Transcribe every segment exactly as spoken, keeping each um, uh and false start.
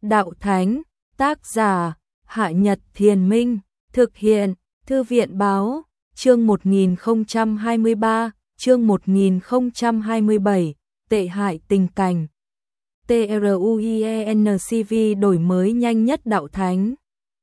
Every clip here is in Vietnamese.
Đạo Thánh, tác giả, Hạ Nhật Thiền Minh, thực hiện, Thư viện Báo, chương một nghìn không trăm hai mươi ba, chương một nghìn không trăm hai mươi bảy, tệ hại tình cảnh. TRUIENCV đổi mới nhanh nhất Đạo Thánh.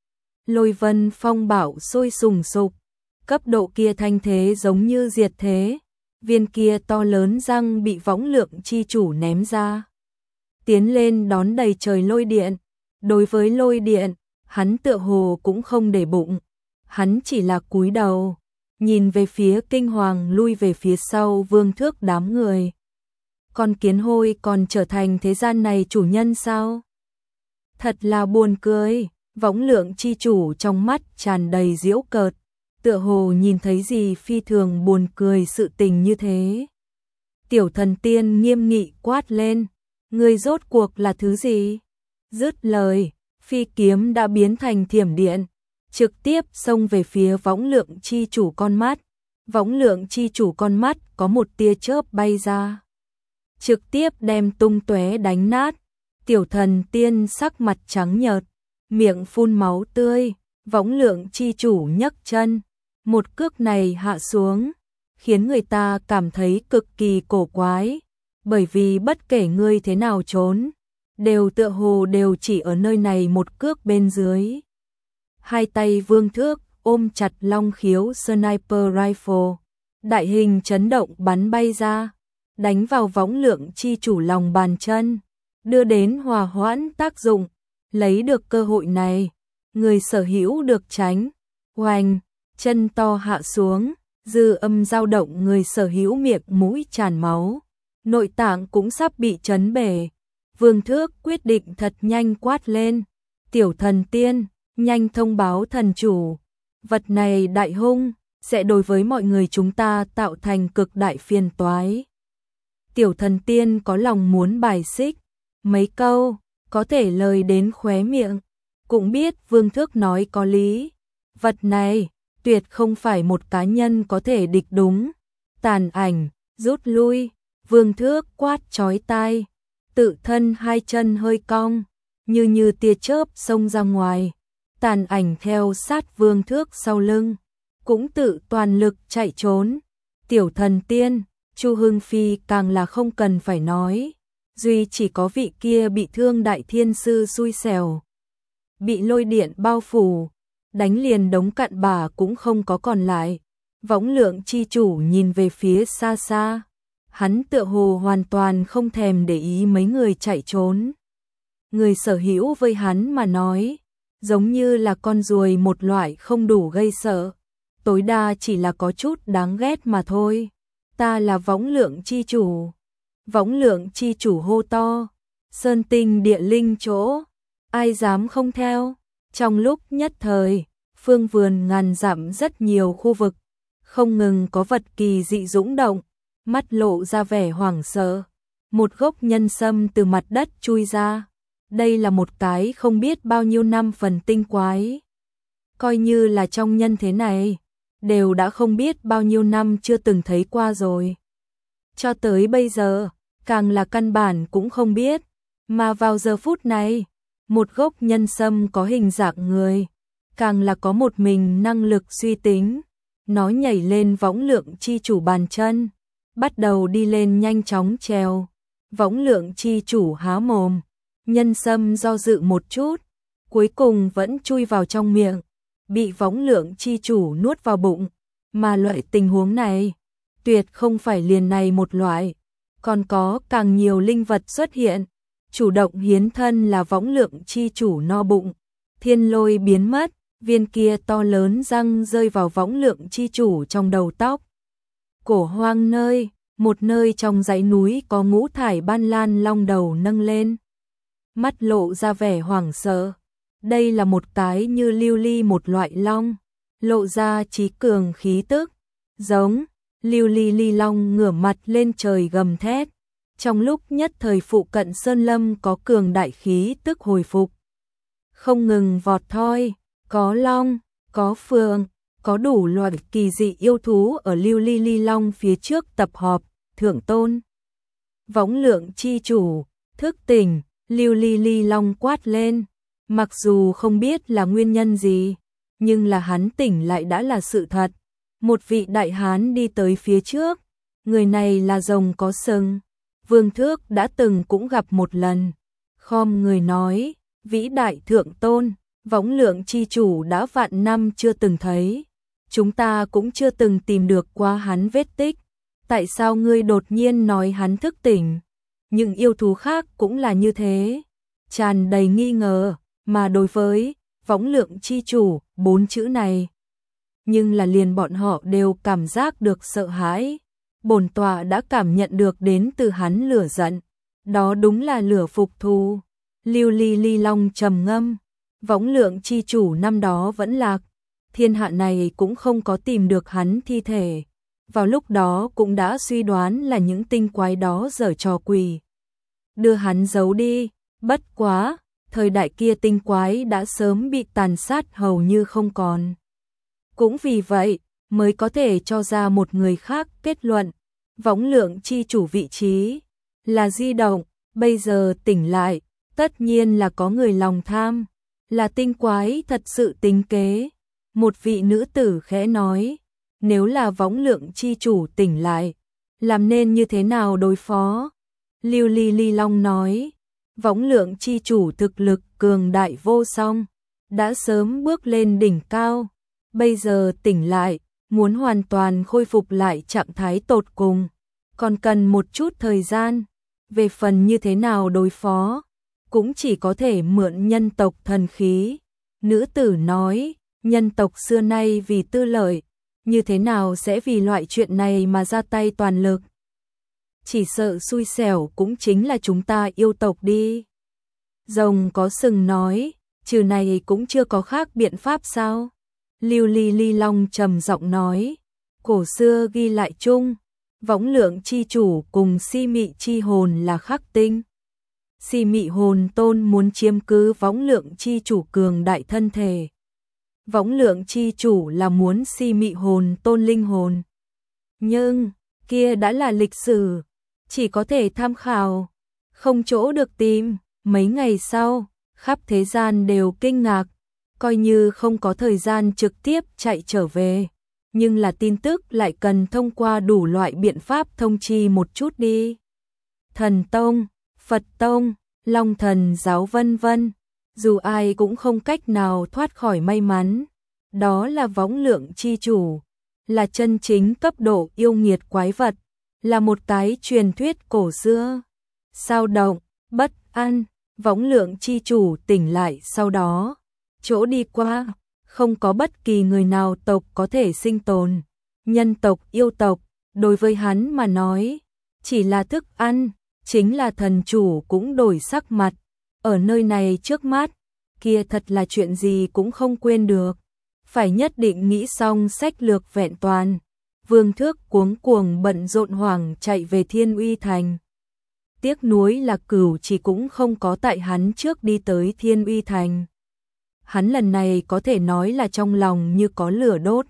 Lôi vân phong bạo sôi sùng sục, cấp độ kia thanh thế giống như diệt thế, viên kia to lớn răng bị võng lượng chi chủ ném ra. Tiến lên đón đầy trời lôi điện, đối với lôi điện, hắn tựa hồ cũng không để bụng, hắn chỉ là cúi đầu, nhìn về phía kinh hoàng lui về phía sau vương thước đám người. Con kiến hôi còn trở thành thế gian này chủ nhân sao? Thật là buồn cười, võng lượng chi chủ trong mắt tràn đầy giễu cợt, tựa hồ nhìn thấy gì phi thường buồn cười sự tình như thế. Tiểu thần tiên nghiêm nghị quát lên, ngươi rốt cuộc là thứ gì? Dứt lời, phi kiếm đã biến thành thiểm điện, trực tiếp xông về phía võng lượng chi chủ con mắt. Võng lượng chi chủ con mắt có một tia chớp bay ra, trực tiếp đem tung tóe đánh nát. Tiểu thần tiên sắc mặt trắng nhợt, miệng phun máu tươi, võng lượng chi chủ nhấc chân, một cước này hạ xuống, khiến người ta cảm thấy cực kỳ cổ quái, bởi vì bất kể ngươi thế nào trốn, đều tựa hồ đều chỉ ở nơi này một cước bên dưới. Hai tay vương thước ôm chặt long khiếu sniper rifle, đại hình chấn động bắn bay ra, đánh vào võng lượng chi chủ lòng bàn chân, đưa đến hòa hoãn tác dụng. Lấy được cơ hội này, người sở hữu được tránh, oanh, chân to hạ xuống, dư âm dao động, người sở hữu miệng mũi tràn máu, nội tạng cũng sắp bị chấn bể. Vương thước quyết định thật nhanh quát lên, tiểu thần tiên, nhanh thông báo thần chủ, vật này đại hung, sẽ đối với mọi người chúng ta tạo thành cực đại phiền toái. Tiểu thần tiên có lòng muốn bài xích mấy câu, có thể lời đến khóe miệng, cũng biết vương thước nói có lý. Vật này, tuyệt không phải một cá nhân có thể địch đúng. Tàn ảnh, rút lui, vương thước quát chói tai, tự thân hai chân hơi cong, như như tia chớp xông ra ngoài. Tàn ảnh theo sát vương thước sau lưng, cũng tự toàn lực chạy trốn. Tiểu thần tiên, Chu Hưng Phi càng là không cần phải nói. Duy chỉ có vị kia bị thương đại thiên sư xui xẻo, bị lôi điện bao phủ, đánh liền đống cặn bã cũng không có còn lại. Võng lượng chi chủ nhìn về phía xa xa, hắn tựa hồ hoàn toàn không thèm để ý mấy người chạy trốn. Người sở hữu với hắn mà nói, giống như là con ruồi một loại không đủ gây sợ, tối đa chỉ là có chút đáng ghét mà thôi. Ta là võng lượng chi chủ. Võng lượng chi chủ hô to, sơn tinh địa linh chỗ, ai dám không theo. Trong lúc nhất thời, phương vườn ngàn dặm rất nhiều khu vực, không ngừng có vật kỳ dị dũng động, mắt lộ ra vẻ hoảng sợ. Một gốc nhân sâm từ mặt đất chui ra, đây là một cái không biết bao nhiêu năm phần tinh quái. Coi như là trong nhân thế này, đều đã không biết bao nhiêu năm chưa từng thấy qua rồi. Cho tới bây giờ, càng là căn bản cũng không biết, mà vào giờ phút này, một gốc nhân sâm có hình dạng người, càng là có một mình năng lực suy tính, nó nhảy lên võng lượng chi chủ bàn chân, bắt đầu đi lên nhanh chóng trèo. Võng lượng chi chủ há mồm, nhân sâm do dự một chút, cuối cùng vẫn chui vào trong miệng, bị võng lượng chi chủ nuốt vào bụng. Mà loại tình huống này, tuyệt không phải liền này một loại, còn có càng nhiều linh vật xuất hiện, chủ động hiến thân là võng lượng chi chủ no bụng. Thiên lôi biến mất, viên kia to lớn răng rơi vào võng lượng chi chủ trong đầu tóc. Cổ hoang nơi, một nơi trong dãy núi có ngũ thải ban lan long đầu nâng lên, mắt lộ ra vẻ hoảng sợ. Đây là một cái như lưu ly một loại long, lộ ra trí cường khí tức, giống lưu ly ly long ngửa mặt lên trời gầm thét. Trong lúc nhất thời phụ cận sơn lâm có cường đại khí tức hồi phục, không ngừng vọt thoi, có long, có phượng, có đủ loại kỳ dị yêu thú ở lưu ly ly long phía trước tập họp. Thượng tôn, võng lượng chi chủ, thức tỉnh, Lưu Ly Ly Long quát lên, mặc dù không biết là nguyên nhân gì, nhưng là hắn tỉnh lại đã là sự thật. Một vị đại hán đi tới phía trước, người này là rồng có sừng, Vương Thước đã từng cũng gặp một lần. Khom người nói, vĩ đại thượng tôn, Võng Lượng chi chủ đã vạn năm chưa từng thấy, chúng ta cũng chưa từng tìm được qua hắn vết tích, tại sao ngươi đột nhiên nói hắn thức tỉnh? Những yêu thú khác cũng là như thế, tràn đầy nghi ngờ, mà đối với Võng Lượng chi chủ, bốn chữ này, nhưng là liền bọn họ đều cảm giác được sợ hãi. Bổn tọa đã cảm nhận được đến từ hắn lửa giận, đó đúng là lửa phục thù. Lưu Ly Ly Long trầm ngâm, Võng Lượng chi chủ năm đó vẫn lạc, thiên hạ này cũng không có tìm được hắn thi thể. Vào lúc đó cũng đã suy đoán là những tinh quái đó giở trò quỷ, đưa hắn giấu đi, bất quá, thời đại kia tinh quái đã sớm bị tàn sát hầu như không còn. Cũng vì vậy, mới có thể cho ra một người khác kết luận, Võng Lượng chi chủ vị trí là di động, bây giờ tỉnh lại, tất nhiên là có người lòng tham, là tinh quái thật sự tính kế. Một vị nữ tử khẽ nói, nếu là Võng Lượng chi chủ tỉnh lại, làm nên như thế nào đối phó? Lưu Ly Ly Long nói, Võng Lượng chi chủ thực lực cường đại vô song, đã sớm bước lên đỉnh cao, bây giờ tỉnh lại, muốn hoàn toàn khôi phục lại trạng thái tột cùng, còn cần một chút thời gian. Về phần như thế nào đối phó, cũng chỉ có thể mượn nhân tộc thần khí. Nữ tử nói, nhân tộc xưa nay vì tư lợi, như thế nào sẽ vì loại chuyện này mà ra tay toàn lực? Chỉ sợ xui xẻo cũng chính là chúng ta yêu tộc đi. Rồng có sừng nói, trừ này cũng chưa có khác biện pháp sao? Lưu Ly Ly Long trầm giọng nói, cổ xưa ghi lại chung, Võng Lượng chi chủ cùng Si Mị chi hồn là khắc tinh. Si Mị hồn tôn muốn chiếm cứ Võng Lượng chi chủ cường đại thân thể. Võng Lượng chi chủ là muốn Si Mị hồn tôn linh hồn. Nhưng, kia đã là lịch sử, chỉ có thể tham khảo, không chỗ được tìm. Mấy ngày sau, khắp thế gian đều kinh ngạc, coi như không có thời gian trực tiếp chạy trở về, nhưng là tin tức lại cần thông qua đủ loại biện pháp thông chi một chút đi. Thần Tông, Phật Tông, Long Thần giáo vân vân, dù ai cũng không cách nào thoát khỏi may mắn. Đó là Võng Lượng chi chủ, là chân chính cấp độ yêu nghiệt quái vật, là một cái truyền thuyết cổ xưa. Sao động, bất an, Võng Lượng chi chủ tỉnh lại sau đó, chỗ đi qua, không có bất kỳ người nào tộc có thể sinh tồn. Nhân tộc, yêu tộc, đối với hắn mà nói, chỉ là thức ăn, chính là thần chủ cũng đổi sắc mặt. Ở nơi này trước mắt, kia thật là chuyện gì cũng không quên được. Phải nhất định nghĩ xong sách lược vẹn toàn. Vương Thước cuống cuồng bận rộn hoảng chạy về Thiên Uy Thành. Tiếc nuối là Cửu Chỉ cũng không có tại hắn trước đi tới Thiên Uy Thành. Hắn lần này có thể nói là trong lòng như có lửa đốt.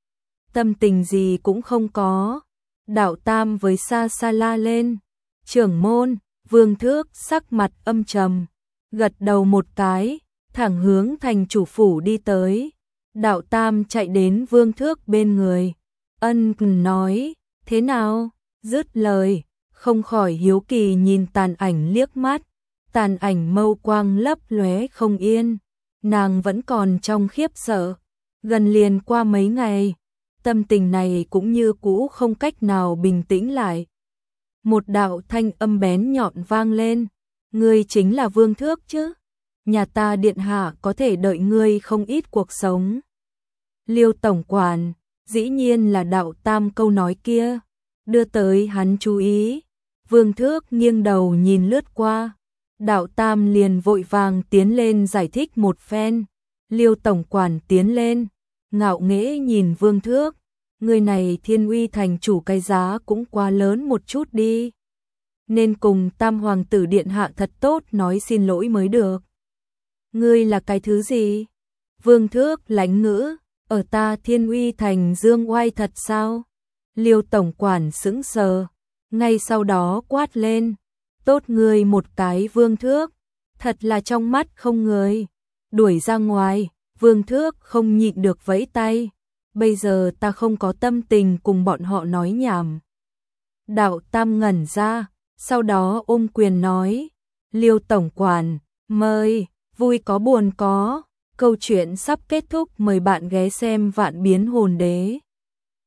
Tâm tình gì cũng không có. Đạo Tam với xa xa la lên. Trưởng môn, Vương Thước sắc mặt âm trầm, gật đầu một cái, thẳng hướng thành chủ phủ đi tới. Đạo Tam chạy đến Vương Thước bên người, ân cần nói, thế nào? Dứt lời, không khỏi hiếu kỳ nhìn Tàn Ảnh liếc mắt. Tàn Ảnh mâu quang lấp lóe không yên, nàng vẫn còn trong khiếp sợ. Gần liền qua mấy ngày, tâm tình này cũng như cũ không cách nào bình tĩnh lại. Một đạo thanh âm bén nhọn vang lên, ngươi chính là Vương Thước chứ? Nhà ta điện hạ có thể đợi ngươi không ít cuộc sống. Liêu tổng quản, dĩ nhiên là Đạo Tam câu nói kia, đưa tới hắn chú ý. Vương Thước nghiêng đầu nhìn lướt qua, Đạo Tam liền vội vàng tiến lên giải thích một phen. Liêu tổng quản tiến lên, ngạo nghễ nhìn Vương Thước, người này Thiên Uy thành chủ cái giá cũng quá lớn một chút đi. Nên cùng Tam hoàng tử điện hạ thật tốt nói xin lỗi mới được. Ngươi là cái thứ gì? Vương Thước lãnh ngữ, ở ta Thiên Uy thành dương oai thật sao? Liêu tổng quản sững sờ, ngay sau đó quát lên, tốt ngươi một cái Vương Thước, thật là trong mắt không người. Đuổi ra ngoài, Vương Thước không nhịn được vẫy tay. Bây giờ ta không có tâm tình cùng bọn họ nói nhảm. Đạo Tam ngẩn ra, sau đó ôm quyền nói, Liêu tổng quản, mời, vui có buồn có. Câu chuyện sắp kết thúc, mời bạn ghé xem Vạn Biến Hồn Đế.